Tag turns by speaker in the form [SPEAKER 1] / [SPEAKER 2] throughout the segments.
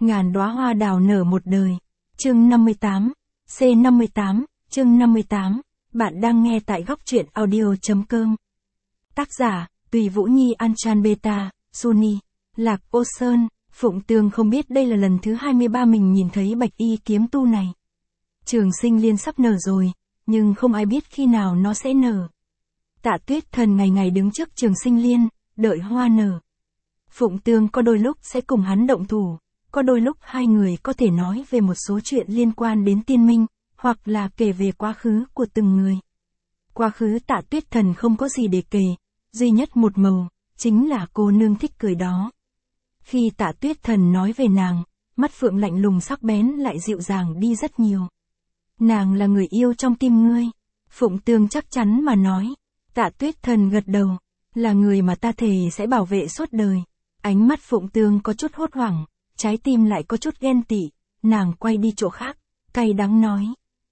[SPEAKER 1] Ngàn đóa hoa đào nở một đời. Chương 58. C58, chương 58. Bạn đang nghe tại góc truyện audio.com. Tác giả, Tùy Vũ Nhi Anchan Beta, Suni, Lạc Ô Sơn. Phụng Tường không biết đây là lần thứ 23 mình nhìn thấy bạch y kiếm tu này. Trường Sinh Liên sắp nở rồi, nhưng không ai biết khi nào nó sẽ nở. Tạ Tuyết Thần ngày ngày đứng trước Trường Sinh Liên, đợi hoa nở. Phụng Tường có đôi lúc sẽ cùng hắn động thủ, có đôi lúc hai người có thể nói về một số chuyện liên quan đến tiên minh, hoặc là kể về quá khứ của từng người. Quá khứ Tạ Tuyết Thần không có gì để kể, duy nhất một màu, chính là cô nương thích cười đó. Khi Tạ Tuyết Thần nói về nàng, mắt phượng lạnh lùng sắc bén lại dịu dàng đi rất nhiều. Nàng là người yêu trong tim ngươi. Phụng Tường chắc chắn mà nói. Tạ Tuyết Thần gật đầu. Là người mà ta thề sẽ bảo vệ suốt đời. Ánh mắt Phụng Tường có chút hốt hoảng, trái tim lại có chút ghen tị. Nàng quay đi chỗ khác, cay đắng nói.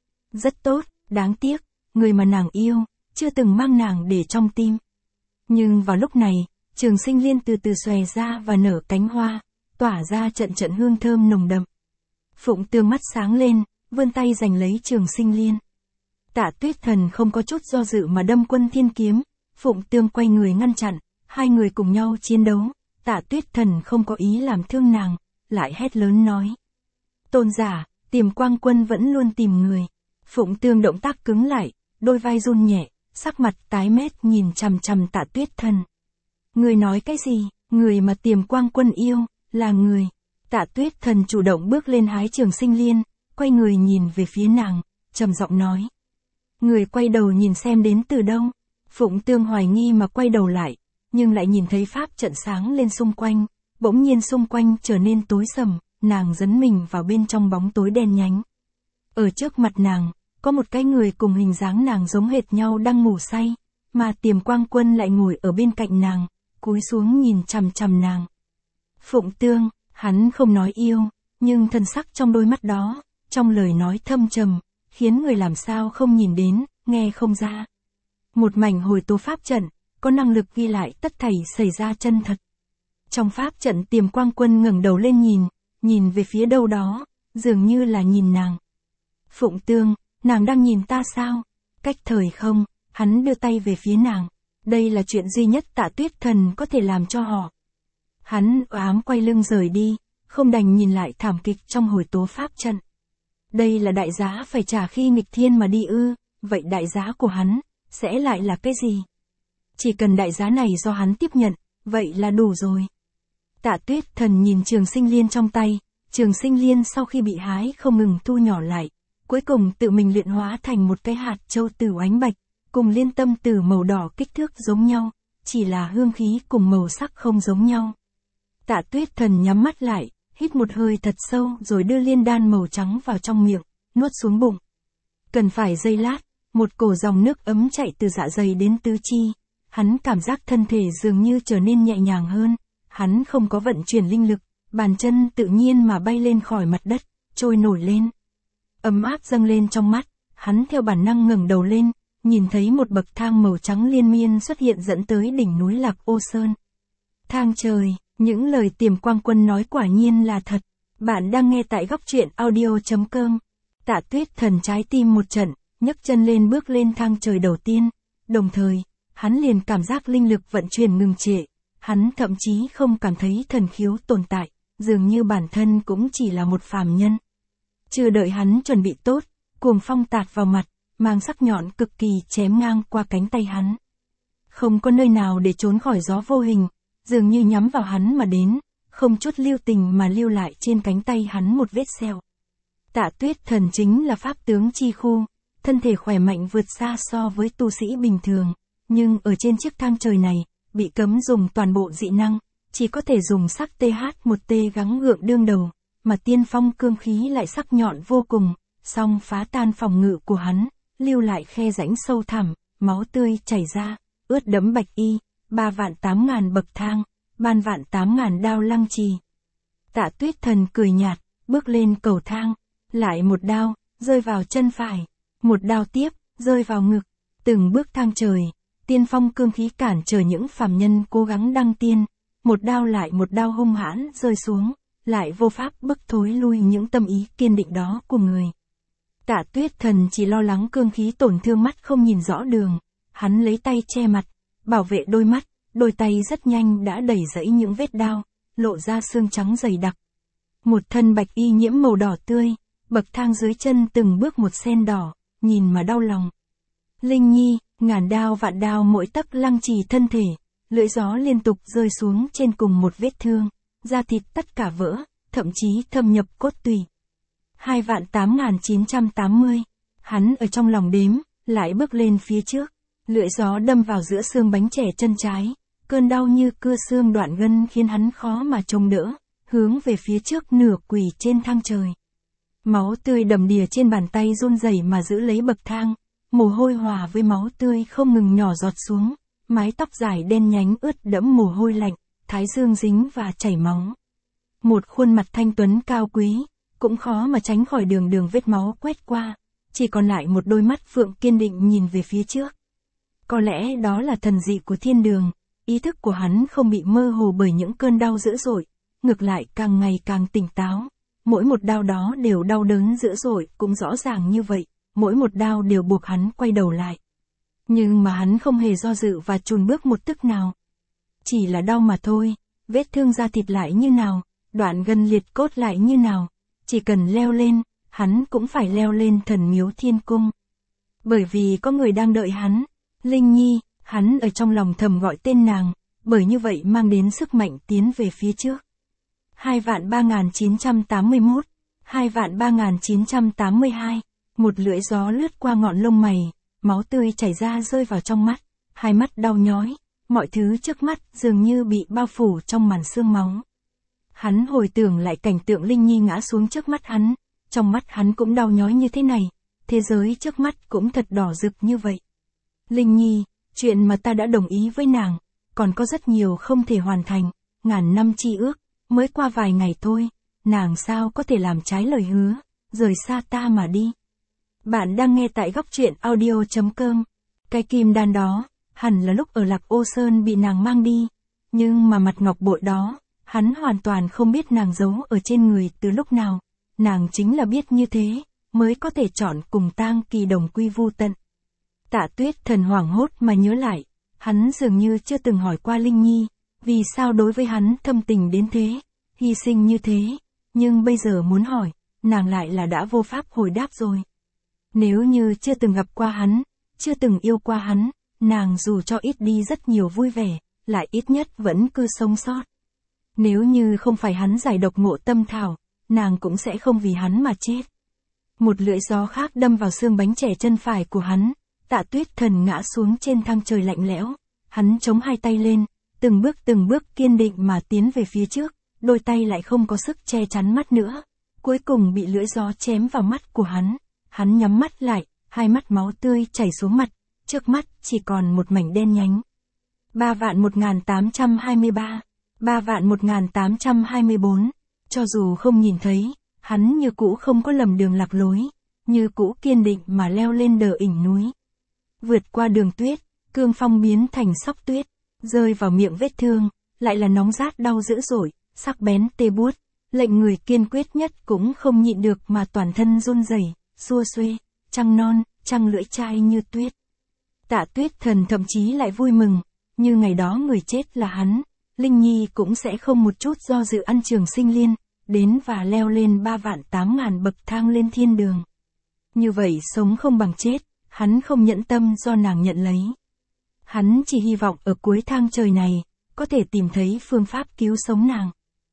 [SPEAKER 1] Rất tốt, đáng tiếc, người mà nàng yêu, chưa từng mang nàng để trong tim. Nhưng vào lúc này, Trường Sinh Liên từ từ xòe ra và nở cánh hoa, tỏa ra trận trận hương thơm nồng đậm. Phụng Tường mắt sáng lên, vươn tay giành lấy Trường Sinh Liên. Tạ Tuyết Thần không có chút do dự mà đâm Quân Thiên kiếm. Phụng Tường quay người ngăn chặn, hai người cùng nhau chiến đấu. Tạ Tuyết Thần không có ý làm thương nàng, lại hét lớn nói. Tôn giả, Tiềm Quang Quân vẫn luôn tìm người. Phụng Tường động tác cứng lại, đôi vai run nhẹ, sắc mặt tái mét nhìn chằm chằm Tạ Tuyết Thần. Người nói cái gì? Người mà Tiềm Quang Quân yêu, là người. Tạ Tuyết Thần chủ động bước lên hái Trường Sinh Liên, quay người nhìn về phía nàng, trầm giọng nói. Người quay đầu nhìn xem đến từ đâu. Phụng Tường hoài nghi mà quay đầu lại, nhưng lại nhìn thấy pháp trận sáng lên xung quanh, bỗng nhiên xung quanh trở nên tối sầm, nàng dấn mình vào bên trong bóng tối đen nhánh. Ở trước mặt nàng, có một cái người cùng hình dáng nàng giống hệt nhau đang ngủ say, mà Tiềm Quang Quân lại ngồi ở bên cạnh nàng, cúi xuống nhìn chằm chằm nàng. Phụng Tường, hắn không nói yêu, nhưng thân sắc trong đôi mắt đó, trong lời nói thâm trầm, khiến người làm sao không nhìn đến, nghe không ra. Một mảnh hồi tố pháp trận, có năng lực ghi lại tất thảy xảy ra chân thật. Trong pháp trận Tiềm Quang Quân ngẩng đầu lên nhìn về phía đâu đó, dường như là nhìn nàng. Phụng Tường, nàng đang nhìn ta sao? Cách thời không, hắn đưa tay về phía nàng. Đây là chuyện duy nhất Tạ Tuyết Thần có thể làm cho họ. Hắn ám quay lưng rời đi, không đành nhìn lại thảm kịch trong hồi tố pháp trận. Đây là đại giá phải trả khi nghịch thiên mà đi ư, vậy đại giá của hắn, sẽ lại là cái gì? Chỉ cần đại giá này do hắn tiếp nhận, vậy là đủ rồi. Tạ Tuyết Thần nhìn Trường Sinh Liên trong tay, Trường Sinh Liên sau khi bị hái không ngừng thu nhỏ lại, cuối cùng tự mình luyện hóa thành một cái hạt châu tử ánh bạch, cùng liên tâm tử màu đỏ kích thước giống nhau, chỉ là hương khí cùng màu sắc không giống nhau. Tạ Tuyết Thần nhắm mắt lại, hít một hơi thật sâu rồi đưa liên đan màu trắng vào trong miệng, nuốt xuống bụng. Cần phải giây lát, một cổ dòng nước ấm chạy từ dạ dày đến tứ chi, hắn cảm giác thân thể dường như trở nên nhẹ nhàng hơn, hắn không có vận chuyển linh lực, bàn chân tự nhiên mà bay lên khỏi mặt đất, trôi nổi lên. Ấm áp dâng lên trong mắt, hắn theo bản năng ngẩng đầu lên, nhìn thấy một bậc thang màu trắng liên miên xuất hiện dẫn tới đỉnh núi Lạc Ô Sơn. Thang trời, những lời Tiềm Quang Quân nói quả nhiên là thật. Bạn đang nghe tại góc truyện audio.com. Tạ Tuyết Thần trái tim một trận, nhấc chân lên bước lên thang trời đầu tiên. Đồng thời, hắn liền cảm giác linh lực vận chuyển ngừng trệ. Hắn thậm chí không cảm thấy thần khiếu tồn tại, dường như bản thân cũng chỉ là một phàm nhân. Chưa đợi hắn chuẩn bị tốt, cuồng phong tạt vào mặt, mang sắc nhọn cực kỳ chém ngang qua cánh tay hắn. Không có nơi nào để trốn khỏi gió vô hình, dường như nhắm vào hắn mà đến, không chút lưu tình mà lưu lại trên cánh tay hắn một vết sẹo. Tạ Tuyết Thần chính là pháp tướng chi khu, thân thể khỏe mạnh vượt xa so với tu sĩ bình thường, nhưng ở trên chiếc thang trời này, bị cấm dùng toàn bộ dị năng, chỉ có thể dùng sắc TH1T gắng gượng đương đầu, mà tiên phong cương khí lại sắc nhọn vô cùng, song phá tan phòng ngự của hắn, lưu lại khe rãnh sâu thẳm, máu tươi chảy ra, ướt đẫm bạch y, 3.800.000 bậc thang, 3.800.000 đao lăng trì. Tạ Tuyết Thần cười nhạt, bước lên cầu thang, lại một đao, rơi vào chân phải, một đao tiếp, rơi vào ngực, từng bước thang trời, tiên phong cương khí cản trở những phàm nhân cố gắng đăng tiên, một đao lại một đao hung hãn rơi xuống, lại vô pháp bức thối lui những tâm ý kiên định đó của người. Tạ Tuyết Thần chỉ lo lắng cương khí tổn thương mắt không nhìn rõ đường, hắn lấy tay che mặt, bảo vệ đôi mắt, đôi tay rất nhanh đã đẩy dẫy những vết đao, lộ ra xương trắng dày đặc. Một thân bạch y nhiễm màu đỏ tươi, bậc thang dưới chân từng bước một sen đỏ, nhìn mà đau lòng. Linh Nhi, ngàn đao vạn đao mỗi tấc lăng trì thân thể, lưỡi gió liên tục rơi xuống trên cùng một vết thương, da thịt tất cả vỡ, thậm chí thâm nhập cốt tủy. 2.8980, hắn ở trong lòng đếm, lại bước lên phía trước, lưỡi gió đâm vào giữa xương bánh chè chân trái, cơn đau như cưa xương đoạn gân khiến hắn khó mà chống đỡ, hướng về phía trước nửa quỳ trên thang trời. Máu tươi đầm đìa trên bàn tay run rẩy mà giữ lấy bậc thang, mồ hôi hòa với máu tươi không ngừng nhỏ giọt xuống, mái tóc dài đen nhánh ướt đẫm mồ hôi lạnh, thái dương dính và chảy máu. Một khuôn mặt thanh tuấn cao quý, cũng khó mà tránh khỏi đường đường vết máu quét qua, chỉ còn lại một đôi mắt phượng kiên định nhìn về phía trước. Có lẽ đó là thần dị của thiên đường, ý thức của hắn không bị mơ hồ bởi những cơn đau dữ dội, ngược lại càng ngày càng tỉnh táo. Mỗi một đau đó đều đau đớn dữ dội, cũng rõ ràng như vậy, mỗi một đau đều buộc hắn quay đầu lại. Nhưng mà hắn không hề do dự và chùn bước một tức nào. Chỉ là đau mà thôi, vết thương da thịt lại như nào, đoạn gân liệt cốt lại như nào, chỉ cần leo lên, hắn cũng phải leo lên thần miếu thiên cung. Bởi vì có người đang đợi hắn, Linh Nhi, hắn ở trong lòng thầm gọi tên nàng, bởi như vậy mang đến sức mạnh tiến về phía trước. 2.3981, 2.3982, một lưỡi gió lướt qua ngọn lông mày, máu tươi chảy ra rơi vào trong mắt, hai mắt đau nhói, mọi thứ trước mắt dường như bị bao phủ trong màn sương máu. Hắn hồi tưởng lại cảnh tượng Linh Nhi ngã xuống trước mắt hắn, trong mắt hắn cũng đau nhói như thế này, thế giới trước mắt cũng thật đỏ rực như vậy. Linh Nhi, chuyện mà ta đã đồng ý với nàng, còn có rất nhiều không thể hoàn thành, ngàn năm chi ước, mới qua vài ngày thôi, nàng sao có thể làm trái lời hứa, rời xa ta mà đi. Bạn đang nghe tại góc truyện audio.com. Cái kim đan đó, hẳn là lúc ở Lạc Ô Sơn bị nàng mang đi, nhưng mà mặt ngọc bội đó, hắn hoàn toàn không biết nàng giấu ở trên người từ lúc nào, nàng chính là biết như thế, mới có thể chọn cùng tang kỳ đồng quy vu tận. Tạ Tuyết Thần hoảng hốt mà nhớ lại, hắn dường như chưa từng hỏi qua Linh Nhi, vì sao đối với hắn thâm tình đến thế, hy sinh như thế, nhưng bây giờ muốn hỏi, nàng lại là đã vô pháp hồi đáp rồi. Nếu như chưa từng gặp qua hắn, chưa từng yêu qua hắn, nàng dù cho ít đi rất nhiều vui vẻ, lại ít nhất vẫn cứ sống sót. Nếu như không phải hắn giải độc ngộ tâm thảo, nàng cũng sẽ không vì hắn mà chết. Một lưỡi gió khác đâm vào xương bánh chè chân phải của hắn, Tạ Tuyết Thần ngã xuống trên thang trời lạnh lẽo, hắn chống hai tay lên, từng bước kiên định mà tiến về phía trước, đôi tay lại không có sức che chắn mắt nữa, cuối cùng bị lưỡi gió chém vào mắt của hắn nhắm mắt lại, hai mắt máu tươi chảy xuống mặt, trước mắt chỉ còn một mảnh đen nhánh. 3.1823, 3.1824, cho dù không nhìn thấy, hắn như cũ không có lầm đường lạc lối, như cũ kiên định mà leo lên đờ ỉnh núi. Vượt qua đường tuyết, cương phong biến thành sóc tuyết, rơi vào miệng vết thương, lại là nóng rát đau dữ dội, sắc bén tê buốt, lệnh người kiên quyết nhất cũng không nhịn được mà toàn thân run rẩy, xua xuê, trăng non, trăng lưỡi chai như tuyết. Tạ Tuyết Thần thậm chí lại vui mừng, như ngày đó người chết là hắn, Linh Nhi cũng sẽ không một chút do dự ăn trường sinh liên, đến và leo lên 3.800.000 bậc thang lên thiên đường. Như vậy sống không bằng chết, hắn không nhẫn tâm do nàng nhận lấy. Hắn chỉ hy vọng ở cuối thang trời này, có thể tìm thấy phương pháp cứu sống nàng.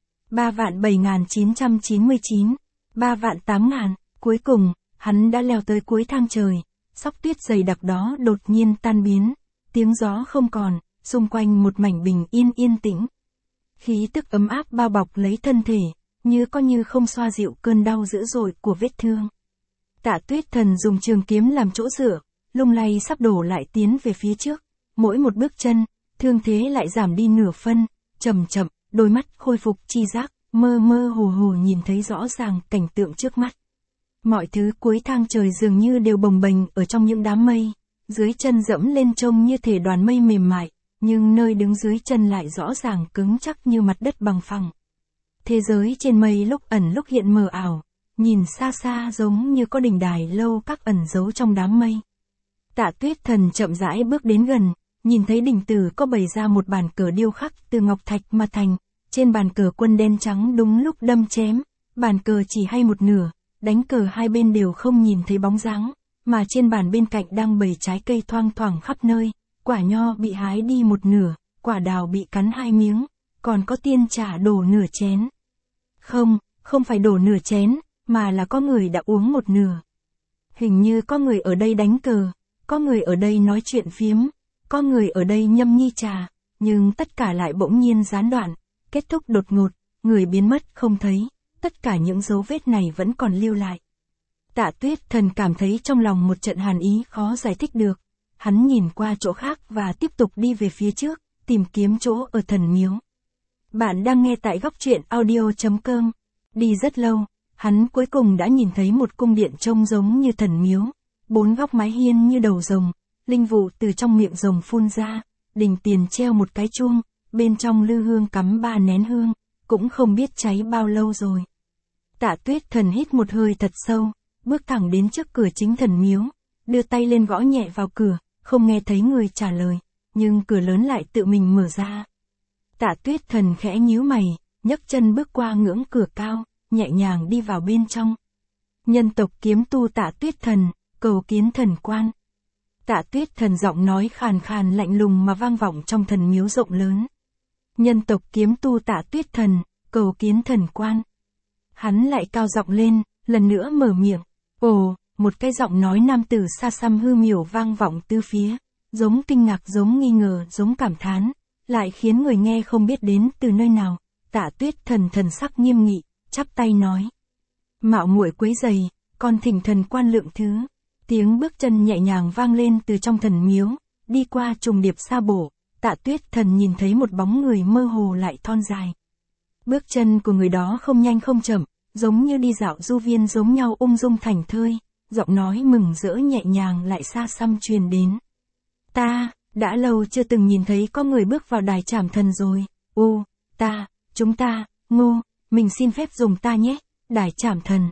[SPEAKER 1] 3.7.999, 3.800.000, cuối cùng, hắn đã leo tới cuối thang trời, sóc tuyết dày đặc đó đột nhiên tan biến, tiếng gió không còn, xung quanh một mảnh bình yên tĩnh. Khí tức ấm áp bao bọc lấy thân thể, như không xoa dịu cơn đau dữ dội của vết thương. Tạ Tuyết Thần dùng trường kiếm làm chỗ dựa, lung lay sắp đổ lại tiến về phía trước, mỗi một bước chân, thương thế lại giảm đi nửa phân, chậm, đôi mắt khôi phục chi giác, mơ hồ nhìn thấy rõ ràng cảnh tượng trước mắt. Mọi thứ cuối thang trời dường như đều bồng bềnh ở trong những đám mây, dưới chân dẫm lên trông như thể đoàn mây mềm mại, nhưng nơi đứng dưới chân lại rõ ràng cứng chắc như mặt đất bằng phẳng. Thế giới trên mây lúc ẩn lúc hiện mờ ảo, nhìn xa xa giống như có đình đài lâu các ẩn giấu trong đám mây. Tạ Tuyết Thần chậm rãi bước đến gần, nhìn thấy đình tử có bày ra một bàn cờ điêu khắc từ ngọc thạch mà thành, trên bàn cờ quân đen trắng đúng lúc đâm chém, bàn cờ chỉ hay một nửa, đánh cờ hai bên đều không nhìn thấy bóng dáng, mà trên bàn bên cạnh đang bày trái cây thoang thoảng khắp nơi, quả nho bị hái đi một nửa, quả đào bị cắn hai miếng, còn có tiên trà đổ nửa chén. Không phải đổ nửa chén, mà là có người đã uống một nửa. Hình như có người ở đây đánh cờ, có người ở đây nói chuyện phiếm, có người ở đây nhâm nhi trà, nhưng tất cả lại bỗng nhiên gián đoạn, kết thúc đột ngột, người biến mất không thấy, tất cả những dấu vết này vẫn còn lưu lại. Tạ Tuyết Thần cảm thấy trong lòng một trận hàn ý khó giải thích được, hắn nhìn qua chỗ khác và tiếp tục đi về phía trước, tìm kiếm chỗ ở thần miếu. Bạn đang nghe tại góc truyện audio.com. Đi rất lâu, hắn cuối cùng đã nhìn thấy một cung điện trông giống như thần miếu, 4 góc mái hiên như đầu rồng, linh vụ từ trong miệng rồng phun ra, đỉnh tiền treo một cái chuông, bên trong lư hương cắm 3 nén hương, cũng không biết cháy bao lâu rồi. Tạ Tuyết Thần hít một hơi thật sâu, bước thẳng đến trước cửa chính thần miếu, đưa tay lên gõ nhẹ vào cửa, không nghe thấy người trả lời, nhưng cửa lớn lại tự mình mở ra. Tạ Tuyết Thần khẽ nhíu mày, nhấc chân bước qua ngưỡng cửa cao, nhẹ nhàng đi vào bên trong. Nhân tộc kiếm tu Tạ Tuyết Thần, cầu kiến thần quan. Tạ Tuyết Thần giọng nói khàn khàn lạnh lùng mà vang vọng trong thần miếu rộng lớn. Nhân tộc kiếm tu Tạ Tuyết Thần, cầu kiến thần quan. Hắn lại cao giọng lên, lần nữa mở miệng. Ồ, một cái giọng nói nam tử xa xăm hư miểu vang vọng tứ phía, giống kinh ngạc giống nghi ngờ giống cảm thán, lại khiến người nghe không biết đến từ nơi nào. Tạ Tuyết Thần thần sắc nghiêm nghị, chắp tay nói. Mạo muội quấy rầy, con thỉnh thần quan lượng thứ. Tiếng bước chân nhẹ nhàng vang lên từ trong thần miếu, đi qua trùng điệp sa bổ, Tạ Tuyết Thần nhìn thấy một bóng người mơ hồ lại thon dài. Bước chân của người đó không nhanh không chậm, giống như đi dạo du viên giống nhau ung dung thảnh thơi, giọng nói mừng rỡ nhẹ nhàng lại xa xăm truyền đến. Ta, đã lâu chưa từng nhìn thấy có người bước vào đài trảm thần rồi. Chúng ta, Ngô, mình xin phép dùng ta nhé, đài trảm thần.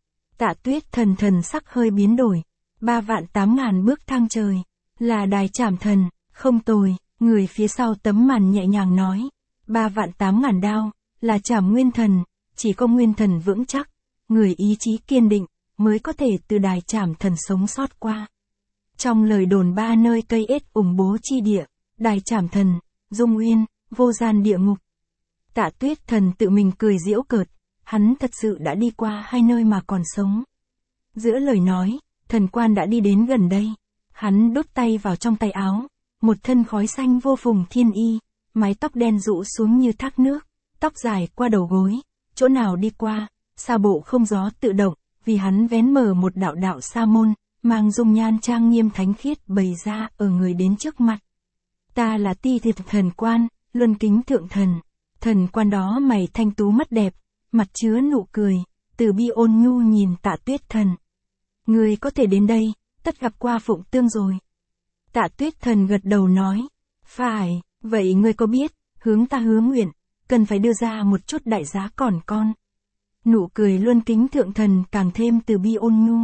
[SPEAKER 1] Tạ Tuyết Thần thần sắc hơi biến đổi. 3.800.000 bước thang trời, là đài trảm thần, không tồi, người phía sau tấm màn nhẹ nhàng nói. 3.800.000 đao, là trảm nguyên thần, chỉ có nguyên thần vững chắc, người ý chí kiên định, mới có thể từ đài trảm thần sống sót qua. Trong lời đồn 3 nơi cây ết ủng bố chi địa, đài trảm thần, dung uyên, vô gian địa ngục. Tạ Tuyết Thần tự mình cười giễu cợt, hắn thật sự đã đi qua 2 nơi mà còn sống. Giữa lời nói, thần quan đã đi đến gần đây, hắn đút tay vào trong tay áo, một thân khói xanh vô phùng thiên y, mái tóc đen rũ xuống như thác nước, tóc dài qua đầu gối, chỗ nào đi qua, sa bộ không gió tự động, vì hắn vén mở một đạo đạo sa môn, mang dung nhan trang nghiêm thánh khiết bày ra ở người đến trước mặt. Ta là Ti Thiệt thần quan, luân kính thượng thần. Thần quan đó mày thanh tú mắt đẹp, mặt chứa nụ cười, từ bi ôn nhu nhìn Tạ Tuyết Thần. Người có thể đến đây, tất gặp qua Phụng Tương rồi. Tạ Tuyết Thần gật đầu nói. Phải, vậy ngươi có biết, hướng ta hứa nguyện, cần phải đưa ra một chút đại giá còn con. Nụ cười luân kính thượng thần càng thêm từ bi ôn nhu.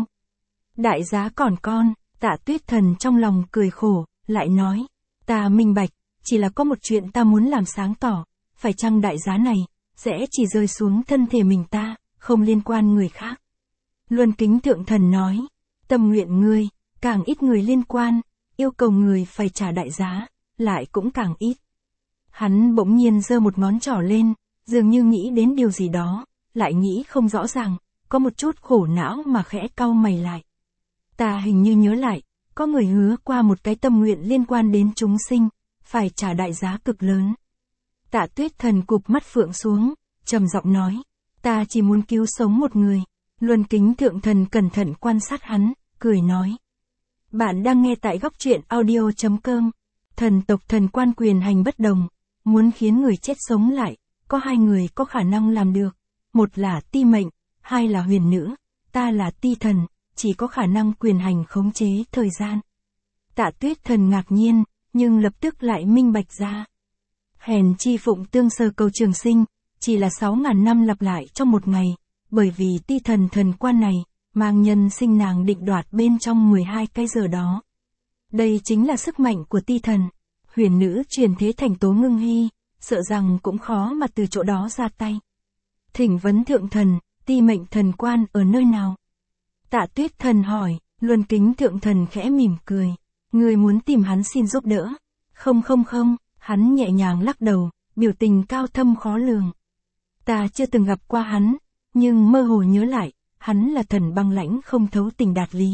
[SPEAKER 1] Đại giá còn con, Tạ Tuyết Thần trong lòng cười khổ, lại nói. Ta minh bạch, chỉ là có một chuyện ta muốn làm sáng tỏ, phải chăng đại giá này, sẽ chỉ rơi xuống thân thể mình ta, không liên quan người khác. Luân kính thượng thần nói, tâm nguyện ngươi, càng ít người liên quan, yêu cầu người phải trả đại giá, lại cũng càng ít. Hắn bỗng nhiên giơ một ngón trỏ lên, dường như nghĩ đến điều gì đó, lại nghĩ không rõ ràng, có một chút khổ não mà khẽ cau mày lại. Ta hình như nhớ lại, có người hứa qua một cái tâm nguyện liên quan đến chúng sinh, phải trả đại giá cực lớn. Tạ Tuyết Thần cụp mắt phượng xuống, trầm giọng nói, ta chỉ muốn cứu sống một người. Luân kính thượng thần cẩn thận quan sát hắn, cười nói. Bạn đang nghe tại góc truyện audio.com. Thần tộc thần quan quyền hành bất đồng, muốn khiến người chết sống lại, có 2 người có khả năng làm được. Một là Ti Mệnh, 2 là Huyền Nữ, ta là Ti Thần, chỉ có khả năng quyền hành khống chế thời gian. Tạ Tuyết Thần ngạc nhiên, nhưng lập tức lại minh bạch ra. Hèn chi Phụng Tương sơ cầu trường sinh, chỉ là 6.000 năm lặp lại trong một ngày, bởi vì ti thần thần quan này, mang nhân sinh nàng định đoạt bên trong 12 cái giờ đó. Đây chính là sức mạnh của ti thần. Huyền nữ truyền thế thành Tố Ngưng Hy, sợ rằng cũng khó mà từ chỗ đó ra tay. Thỉnh vấn thượng thần, ti mệnh thần quan ở nơi nào? Tạ Tuyết Thần hỏi. Luân Kính thượng thần khẽ mỉm cười. Người muốn tìm hắn xin giúp đỡ? Không, hắn nhẹ nhàng lắc đầu, biểu tình cao thâm khó lường. Ta chưa từng gặp qua hắn, nhưng mơ hồ nhớ lại, hắn là thần băng lãnh không thấu tình đạt lý.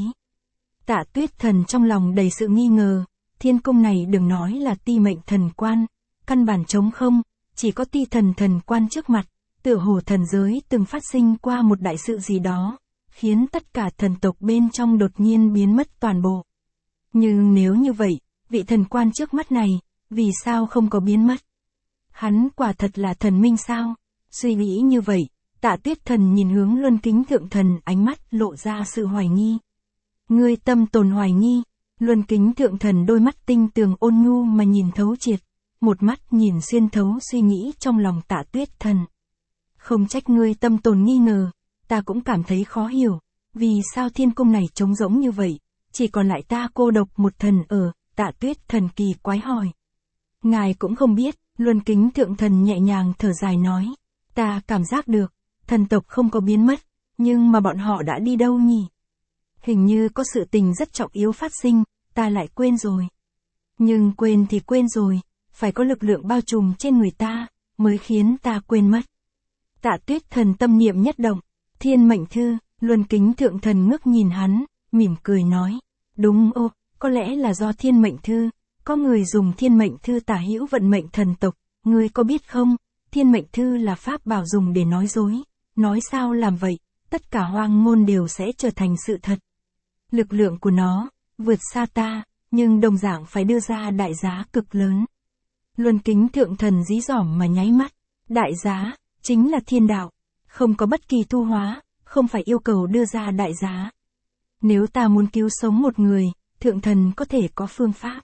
[SPEAKER 1] Tạ Tuyết Thần trong lòng đầy sự nghi ngờ, thiên cung này đừng nói là ti mệnh thần quan, căn bản trống không, chỉ có ti thần thần quan trước mặt, tựa hồ thần giới từng phát sinh qua một đại sự gì đó, khiến tất cả thần tộc bên trong đột nhiên biến mất toàn bộ. Nhưng nếu như vậy, vị thần quan trước mắt này, vì sao không có biến mất? Hắn quả thật là thần minh sao? Suy nghĩ như vậy, Tạ Tuyết Thần nhìn hướng Luân Kính thượng thần, ánh mắt lộ ra sự hoài nghi. Ngươi tâm tồn hoài nghi? Luân Kính thượng thần đôi mắt tinh tường ôn nhu mà nhìn thấu triệt, một mắt nhìn xuyên thấu suy nghĩ trong lòng Tạ Tuyết Thần. Không trách ngươi tâm tồn nghi ngờ, ta cũng cảm thấy khó hiểu, vì sao thiên cung này trống rỗng như vậy, chỉ còn lại ta cô độc một thần ở. Tạ Tuyết Thần kỳ quái hỏi. Ngài cũng không biết, Luân Kính thượng thần nhẹ nhàng thở dài nói. Ta cảm giác được, thần tộc không có biến mất, nhưng mà bọn họ đã đi đâu nhỉ? Hình như có sự tình rất trọng yếu phát sinh, ta lại quên rồi. Nhưng quên thì quên rồi, phải có lực lượng bao trùm trên người ta, mới khiến ta quên mất. Tạ Tuyết Thần tâm niệm nhất động, thiên mệnh thư, Luân Kính thượng thần ngước nhìn hắn, mỉm cười nói. Đúng ô, có lẽ là do thiên mệnh thư, có người dùng thiên mệnh thư tả hữu vận mệnh thần tộc, ngươi có biết không, thiên mệnh thư là pháp bảo dùng để nói dối, nói sao làm vậy, tất cả hoang ngôn đều sẽ trở thành sự thật. Lực lượng của nó, vượt xa ta, nhưng đồng dạng phải đưa ra đại giá cực lớn. Luân Kính thượng thần dí dỏm mà nháy mắt, đại giá, chính là thiên đạo, không có bất kỳ thu hóa, không phải yêu cầu đưa ra đại giá. Nếu ta muốn cứu sống một người, thượng thần có thể có phương pháp.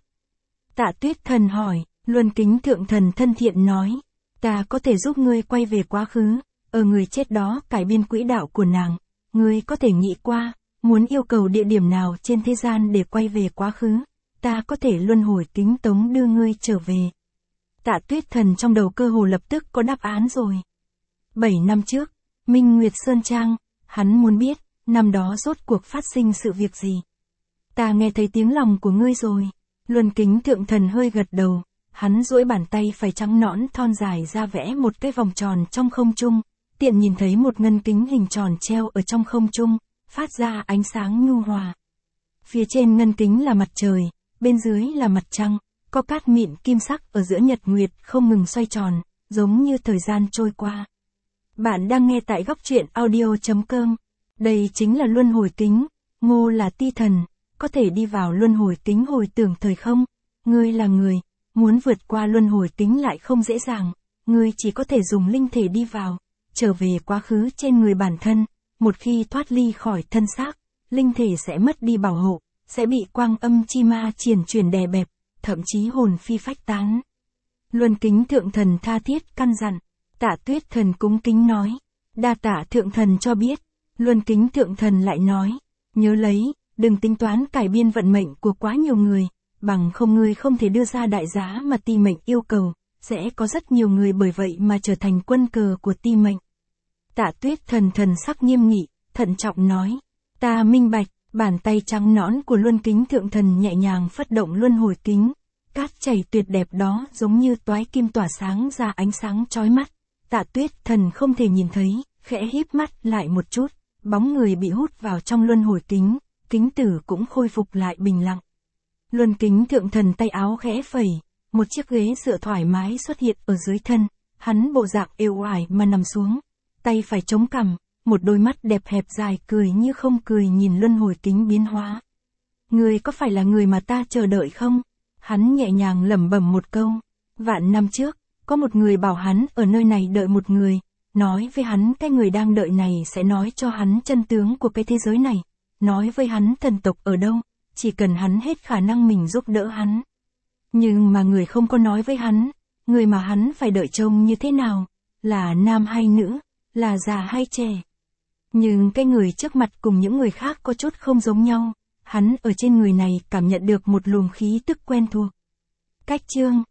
[SPEAKER 1] Tạ Tuyết Thần hỏi, Luân Kính thượng thần thân thiện nói, ta có thể giúp ngươi quay về quá khứ, ở người chết đó cải biên quỹ đạo của nàng, ngươi có thể nghĩ qua, muốn yêu cầu địa điểm nào trên thế gian để quay về quá khứ, ta có thể luân hồi kính tống đưa ngươi trở về. Tạ Tuyết Thần trong đầu cơ hồ lập tức có đáp án rồi. 7 năm trước, Minh Nguyệt Sơn Trang, hắn muốn biết, năm đó rốt cuộc phát sinh sự việc gì. Ta nghe thấy tiếng lòng của ngươi rồi. Luân Kính thượng thần hơi gật đầu, hắn duỗi bàn tay phải trắng nõn thon dài ra vẽ một cái vòng tròn trong không trung, tiện nhìn thấy một ngân kính hình tròn treo ở trong không trung, phát ra ánh sáng nhu hòa. Phía trên ngân kính là mặt trời, bên dưới là mặt trăng, có cát mịn kim sắc ở giữa nhật nguyệt không ngừng xoay tròn, giống như thời gian trôi qua. Bạn đang nghe tại góc truyện audio.com. Đây chính là luân hồi kính, Ngô là ti thần, có thể đi vào luân hồi kính hồi tưởng thời không, ngươi là người, muốn vượt qua luân hồi kính lại không dễ dàng, ngươi chỉ có thể dùng linh thể đi vào, trở về quá khứ trên người bản thân, một khi thoát ly khỏi thân xác, linh thể sẽ mất đi bảo hộ, sẽ bị quang âm chi ma triển chuyển đè bẹp, thậm chí hồn phi phách tán. Luân Kính thượng thần tha thiết căn dặn, Tạ Tuyết Thần cúng kính nói, đa tạ thượng thần cho biết. Luân Kính thượng thần lại nói, nhớ lấy, đừng tính toán cải biên vận mệnh của quá nhiều người, bằng không ngươi không thể đưa ra đại giá mà ti mệnh yêu cầu, sẽ có rất nhiều người bởi vậy mà trở thành quân cờ của ti mệnh. Tạ Tuyết Thần thần sắc nghiêm nghị, thận trọng nói, ta minh bạch. Bàn tay trắng nõn của Luân Kính thượng thần nhẹ nhàng phất động luân hồi kính, cát chảy tuyệt đẹp đó giống như toái kim tỏa sáng ra ánh sáng chói mắt. Tạ Tuyết Thần không thể nhìn thấy, khẽ híp mắt lại một chút, bóng người bị hút vào trong luân hồi kính, kính tử cũng khôi phục lại bình lặng. Luân Kính thượng thần tay áo khẽ phẩy, một chiếc ghế dựa thoải mái xuất hiện ở dưới thân, hắn bộ dạng êm oải mà nằm xuống, tay phải chống cằm, một đôi mắt đẹp hẹp dài cười như không cười nhìn luân hồi kính biến hóa. Người có phải là người mà ta chờ đợi không? Hắn nhẹ nhàng lẩm bẩm một câu. Vạn năm trước, có một người bảo hắn ở nơi này đợi một người, nói với hắn cái người đang đợi này sẽ nói cho hắn chân tướng của cái thế giới này, nói với hắn thần tộc ở đâu, chỉ cần hắn hết khả năng mình giúp đỡ hắn. Nhưng mà người không có nói với hắn, người mà hắn phải đợi trông như thế nào, là nam hay nữ, là già hay trẻ. Nhưng cái người trước mặt cùng những người khác có chút không giống nhau, hắn ở trên người này cảm nhận được một luồng khí tức quen thuộc. Cách chương